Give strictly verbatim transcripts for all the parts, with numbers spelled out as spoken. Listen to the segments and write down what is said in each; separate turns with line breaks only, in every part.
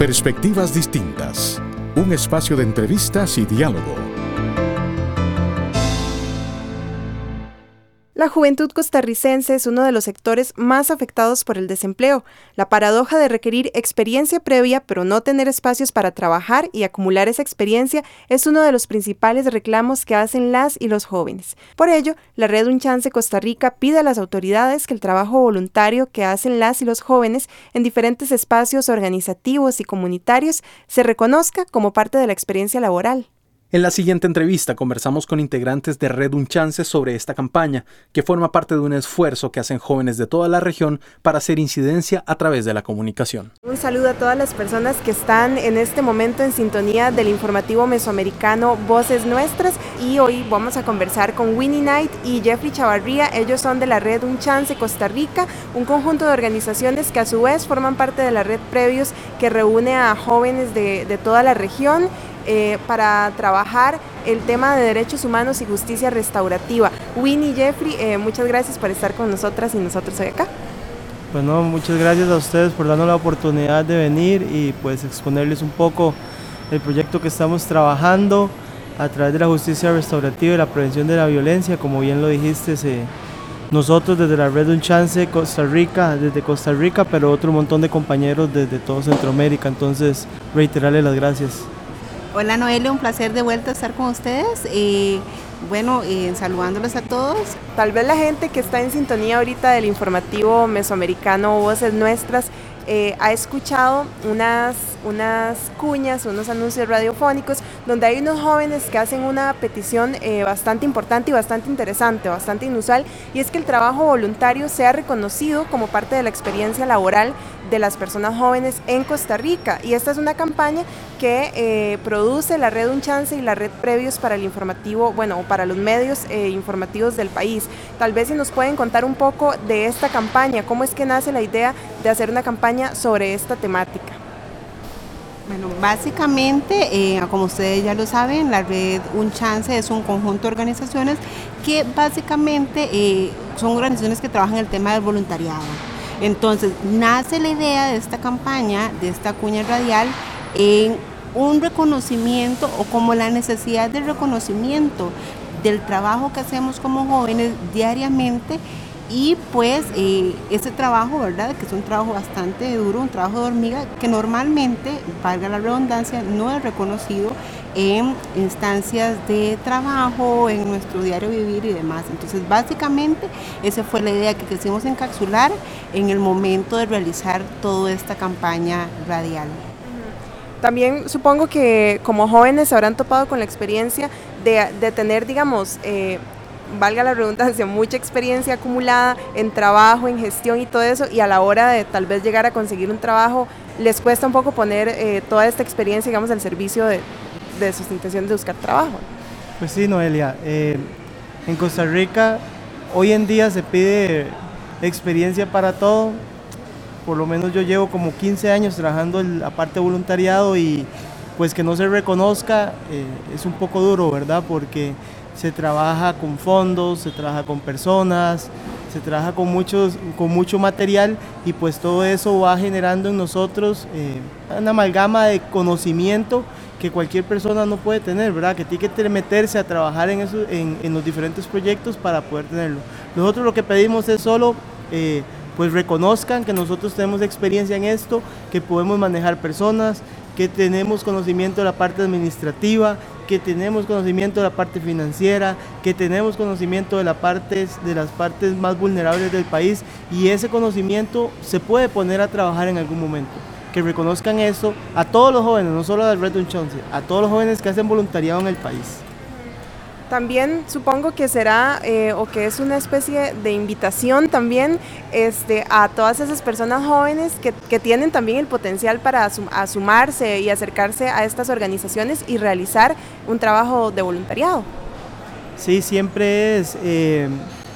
Perspectivas distintas. Un espacio de entrevistas y diálogo.
La juventud costarricense es uno de los sectores más afectados por el desempleo. La paradoja de requerir experiencia previa, pero no tener espacios para trabajar y acumular esa experiencia, es uno de los principales reclamos que hacen las y los jóvenes. Por ello, la Red Un Chance Costa Rica pide a las autoridades que el trabajo voluntario que hacen las y los jóvenes en diferentes espacios organizativos y comunitarios se reconozca como parte de la experiencia laboral.
En la siguiente entrevista conversamos con integrantes de Red Un Chance sobre esta campaña, que forma parte de un esfuerzo que hacen jóvenes de toda la región para hacer incidencia a través de la comunicación.
Un saludo a todas las personas que están en este momento en sintonía del informativo mesoamericano Voces Nuestras, y hoy vamos a conversar con Winnie Knight y Jeffrey Chavarría. Ellos son de la Red Un Chance Costa Rica, un conjunto de organizaciones que a su vez forman parte de la red Previos, que reúne a jóvenes de, de toda la región Eh, para trabajar el tema de derechos humanos y justicia restaurativa. Winnie y Jeffrey, eh, muchas gracias por estar con nosotras y nosotros hoy acá.
Bueno, muchas gracias a ustedes por darnos la oportunidad de venir y pues exponerles un poco el proyecto que estamos trabajando a través de la justicia restaurativa y la prevención de la violencia. Como bien lo dijiste, se, nosotros desde la Red Un Chance Costa Rica, desde Costa Rica, pero otro montón de compañeros desde todo Centroamérica, entonces reiterarles las gracias.
Hola Noelia, un placer de vuelta estar con ustedes. Eh, bueno, eh, saludándolos a todos.
Tal vez la gente que está en sintonía ahorita del informativo mesoamericano Voces Nuestras eh, ha escuchado unas, unas cuñas, unos anuncios radiofónicos donde hay unos jóvenes que hacen una petición eh, bastante importante y bastante interesante, bastante inusual, y es que el trabajo voluntario sea reconocido como parte de la experiencia laboral de las personas jóvenes en Costa Rica. Y esta es una campaña que eh, produce la Red Un Chance y la Red Previos para el informativo, bueno, para los medios eh, informativos del país. Tal vez si nos pueden contar un poco de esta campaña, cómo es que nace la idea de hacer una campaña sobre esta temática.
Bueno, básicamente, eh, como ustedes ya lo saben, la Red Un Chance es un conjunto de organizaciones que básicamente eh, son organizaciones que trabajan el tema del voluntariado. Entonces, nace la idea de esta campaña, de esta cuña radial, en un reconocimiento o como la necesidad de reconocimiento del trabajo que hacemos como jóvenes diariamente, y pues eh, ese trabajo, ¿verdad?, que es un trabajo bastante duro, un trabajo de hormiga, que normalmente, valga la redundancia, no es reconocido en instancias de trabajo, en nuestro diario vivir y demás. Entonces, básicamente, esa fue la idea que quisimos encapsular en el momento de realizar toda esta campaña radial.
También supongo que como jóvenes se habrán topado con la experiencia de, de tener, digamos, eh, valga la redundancia, mucha experiencia acumulada en trabajo, en gestión y todo eso, y a la hora de tal vez llegar a conseguir un trabajo, les cuesta un poco poner eh, toda esta experiencia, digamos, al servicio de, de sus intenciones de buscar trabajo.
Pues sí, Noelia, eh, en Costa Rica hoy en día se pide experiencia para todo. Por lo menos yo llevo como quince años trabajando en la parte de voluntariado, y pues que no se reconozca eh, es un poco duro, ¿verdad? Porque se trabaja con fondos, se trabaja con personas, se trabaja con, muchos, con mucho material, y pues todo eso va generando en nosotros eh, una amalgama de conocimiento que cualquier persona no puede tener, ¿verdad? Que tiene que meterse a trabajar en, eso, en, en los diferentes proyectos para poder tenerlo. Nosotros lo que pedimos es solo eh, pues reconozcan que nosotros tenemos experiencia en esto, que podemos manejar personas, que tenemos conocimiento de la parte administrativa, que tenemos conocimiento de la parte financiera, que tenemos conocimiento de, la parte, de las partes más vulnerables del país, y ese conocimiento se puede poner a trabajar en algún momento. Que reconozcan eso a todos los jóvenes, no solo a la Red Un Chance, a todos los jóvenes que hacen voluntariado en el país.
También supongo que será eh, o que es una especie de invitación también este, a todas esas personas jóvenes que, que tienen también el potencial para asum- sumarse y acercarse a estas organizaciones y realizar un trabajo de voluntariado.
Sí, siempre es eh,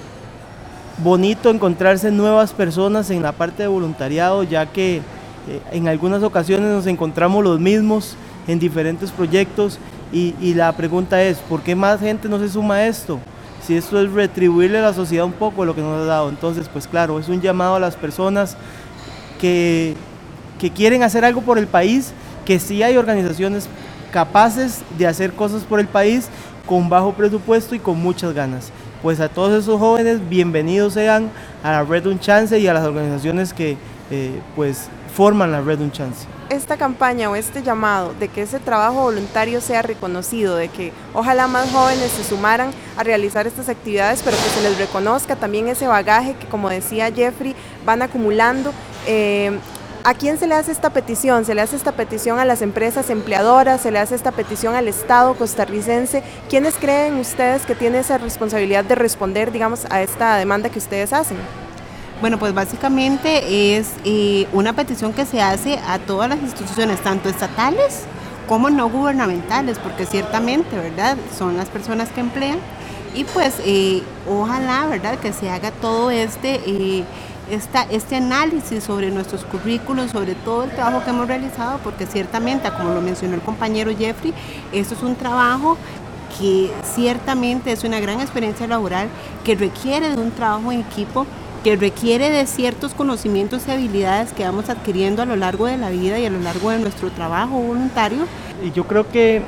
bonito encontrarse nuevas personas en la parte de voluntariado, ya que eh, en algunas ocasiones nos encontramos los mismos en diferentes proyectos. Y, y la pregunta es, ¿por qué más gente no se suma a esto? Si esto es retribuirle a la sociedad un poco de lo que nos ha dado. Entonces, pues claro, es un llamado a las personas que que quieren hacer algo por el país, que sí hay organizaciones capaces de hacer cosas por el país con bajo presupuesto y con muchas ganas. Pues a todos esos jóvenes, bienvenidos sean a la Red Un Chance y a las organizaciones que eh, pues forman la Red Un Chance.
Esta campaña o este llamado de que ese trabajo voluntario sea reconocido, de que ojalá más jóvenes se sumaran a realizar estas actividades, pero que se les reconozca también ese bagaje que, como decía Jeffrey, van acumulando. Eh, ¿A quién se le hace esta petición? ¿Se le hace esta petición a las empresas empleadoras? ¿Se le hace esta petición al Estado costarricense? ¿Quiénes creen ustedes que tiene esa responsabilidad de responder, digamos, a esta demanda que ustedes hacen?
Bueno, pues básicamente es eh, una petición que se hace a todas las instituciones, tanto estatales como no gubernamentales, porque ciertamente, ¿verdad?, son las personas que emplean, y pues eh, ojalá, ¿verdad?, que se haga todo este... Eh, Esta, este análisis sobre nuestros currículos, sobre todo el trabajo que hemos realizado, porque ciertamente, como lo mencionó el compañero Jeffrey, esto es un trabajo que ciertamente es una gran experiencia laboral, que requiere de un trabajo en equipo, que requiere de ciertos conocimientos y habilidades que vamos adquiriendo a lo largo de la vida y a lo largo de nuestro trabajo voluntario.
Y yo creo que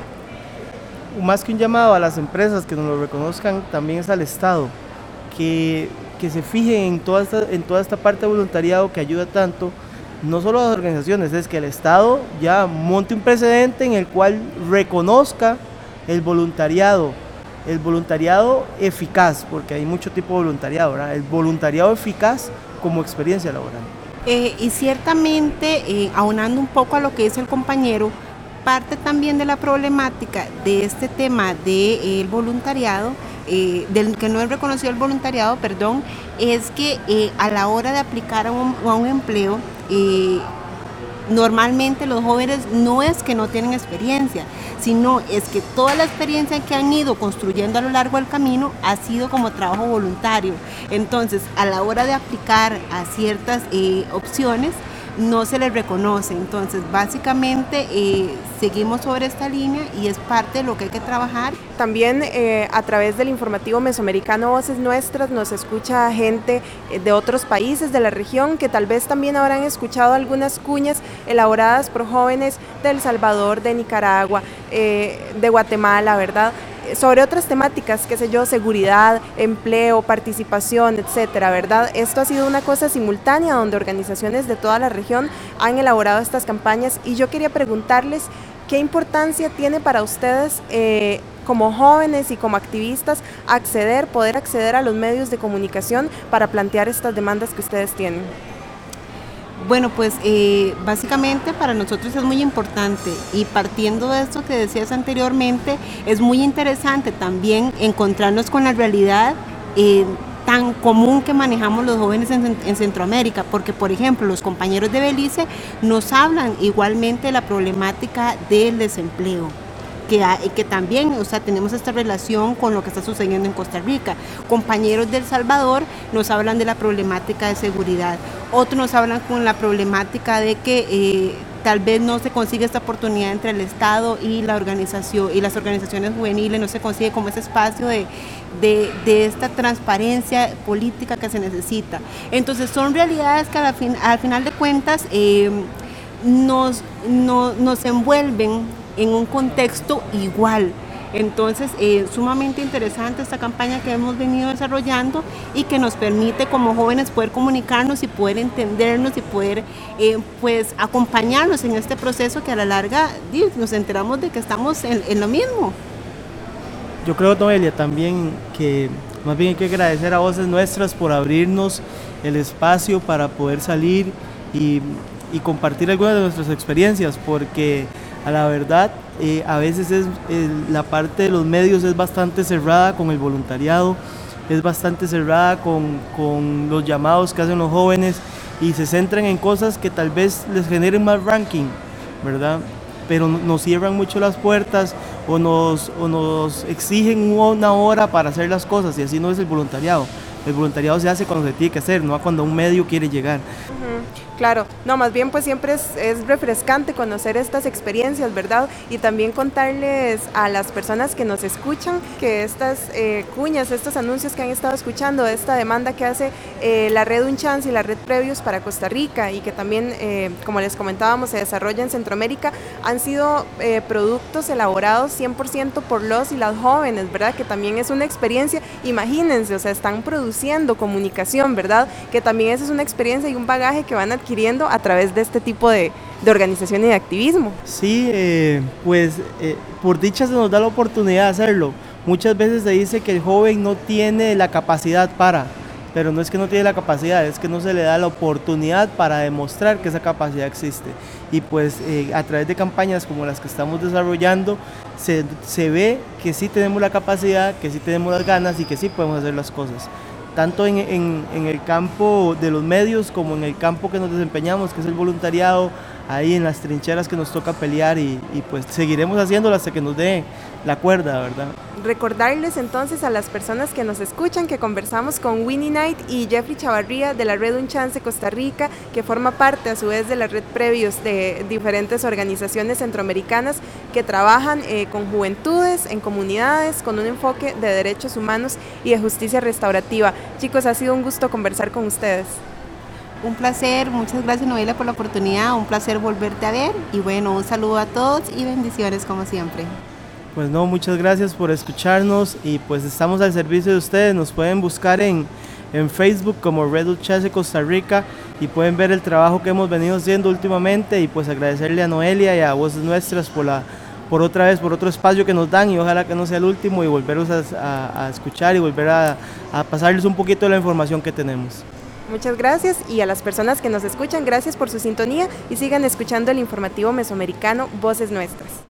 más que un llamado a las empresas que nos lo reconozcan, también es al Estado, que que se fijen en toda, esta, en toda esta parte de voluntariado que ayuda tanto, no solo a las organizaciones, es que el Estado ya monte un precedente en el cual reconozca el voluntariado, el voluntariado eficaz, porque hay mucho tipo de voluntariado, ¿verdad? El voluntariado eficaz como experiencia laboral.
Eh, y ciertamente, eh, aunando un poco a lo que dice el compañero, parte también de la problemática de este tema del voluntariado, Eh, del que no es reconocido el voluntariado, perdón, es que eh, a la hora de aplicar a un, a un empleo, eh, normalmente los jóvenes no es que no tienen experiencia, sino es que toda la experiencia que han ido construyendo a lo largo del camino ha sido como trabajo voluntario. Entonces, a la hora de aplicar a ciertas eh, opciones, no se les reconoce. Entonces, básicamente eh, seguimos sobre esta línea y es parte de lo que hay que trabajar.
También eh, a través del informativo mesoamericano Voces Nuestras nos escucha gente de otros países de la región que tal vez también habrán escuchado algunas cuñas elaboradas por jóvenes de El Salvador, de Nicaragua, eh, de Guatemala, ¿verdad?, sobre otras temáticas, qué sé yo, seguridad, empleo, participación, etcétera, ¿verdad? Esto ha sido una cosa simultánea donde organizaciones de toda la región han elaborado estas campañas, y yo quería preguntarles qué importancia tiene para ustedes eh, como jóvenes y como activistas acceder, poder acceder a los medios de comunicación para plantear estas demandas que ustedes tienen.
Bueno, pues eh, básicamente para nosotros es muy importante, y partiendo de esto que decías anteriormente, es muy interesante también encontrarnos con la realidad eh, tan común que manejamos los jóvenes en, en Centroamérica, porque por ejemplo los compañeros de Belice nos hablan igualmente de la problemática del desempleo. Que, hay, que también, o sea, tenemos esta relación con lo que está sucediendo en Costa Rica. Compañeros de El Salvador nos hablan de la problemática de seguridad, otros nos hablan con la problemática de que eh, tal vez no se consigue esta oportunidad entre el Estado y la organización y las organizaciones juveniles, no se consigue como ese espacio de, de, de esta transparencia política que se necesita. Entonces son realidades que al, fin, al final de cuentas eh, nos, no, nos envuelven en un contexto igual. Entonces, eh, sumamente interesante esta campaña que hemos venido desarrollando y que nos permite como jóvenes poder comunicarnos y poder entendernos y poder eh, pues acompañarnos en este proceso que a la larga nos enteramos de que estamos en, en lo mismo.
Yo creo, Noelia, también que más bien hay que agradecer a Voces Nuestras por abrirnos el espacio para poder salir y, y compartir algunas de nuestras experiencias, porque a la verdad, eh, a veces es, eh, la parte de los medios es bastante cerrada con el voluntariado, es bastante cerrada con, con los llamados que hacen los jóvenes, y se centran en cosas que tal vez les generen más ranking, ¿verdad? Pero nos cierran mucho las puertas o nos, o nos exigen una hora para hacer las cosas, y así no es el voluntariado. El voluntariado se hace cuando se tiene que hacer, no cuando un medio quiere llegar.
Uh-huh. Claro, no, más bien pues siempre es, es refrescante conocer estas experiencias, ¿verdad? Y también contarles a las personas que nos escuchan que estas eh, cuñas, estos anuncios que han estado escuchando, esta demanda que hace eh, la red Un Chance y la red Previos para Costa Rica y que también, eh, como les comentábamos, se desarrolla en Centroamérica, han sido eh, productos elaborados cien por ciento por los y las jóvenes, ¿verdad? Que también es una experiencia, imagínense, o sea, están produciendo comunicación, ¿verdad? Que también esa es una experiencia y un bagaje que van adquiriendo a través de este tipo de, de organización y de activismo.
Sí, eh, pues eh, por dicha se nos da la oportunidad de hacerlo. Muchas veces se dice que el joven no tiene la capacidad para, pero no es que no tiene la capacidad, es que no se le da la oportunidad para demostrar que esa capacidad existe. Y pues eh, a través de campañas como las que estamos desarrollando, se, se ve que sí tenemos la capacidad, que sí tenemos las ganas y que sí podemos hacer las cosas. Tanto en, en, en el campo de los medios como en el campo que nos desempeñamos, que es el voluntariado, ahí en las trincheras que nos toca pelear y, y pues seguiremos haciéndolo hasta que nos dé la cuerda, ¿verdad?
Recordarles entonces a las personas que nos escuchan que conversamos con Winnie Knight y Jeffrey Chavarría de la red Un Chance Costa Rica, que forma parte a su vez de la red Previos de diferentes organizaciones centroamericanas que trabajan eh, con juventudes, en comunidades, con un enfoque de derechos humanos y de justicia restaurativa. Chicos, ha sido un gusto conversar con ustedes.
Un placer, muchas gracias Noelia por la oportunidad, un placer volverte a ver y bueno, un saludo a todos y bendiciones como siempre.
Pues no, muchas gracias por escucharnos y pues estamos al servicio de ustedes. Nos pueden buscar en, en Facebook como Red Un Chance Costa Rica y pueden ver el trabajo que hemos venido haciendo últimamente y pues agradecerle a Noelia y a Voces Nuestras por, la, por otra vez, por otro espacio que nos dan y ojalá que no sea el último y volverlos a, a, a escuchar y volver a, a pasarles un poquito de la información que tenemos.
Muchas gracias y a las personas que nos escuchan, gracias por su sintonía y sigan escuchando el informativo mesoamericano Voces Nuestras.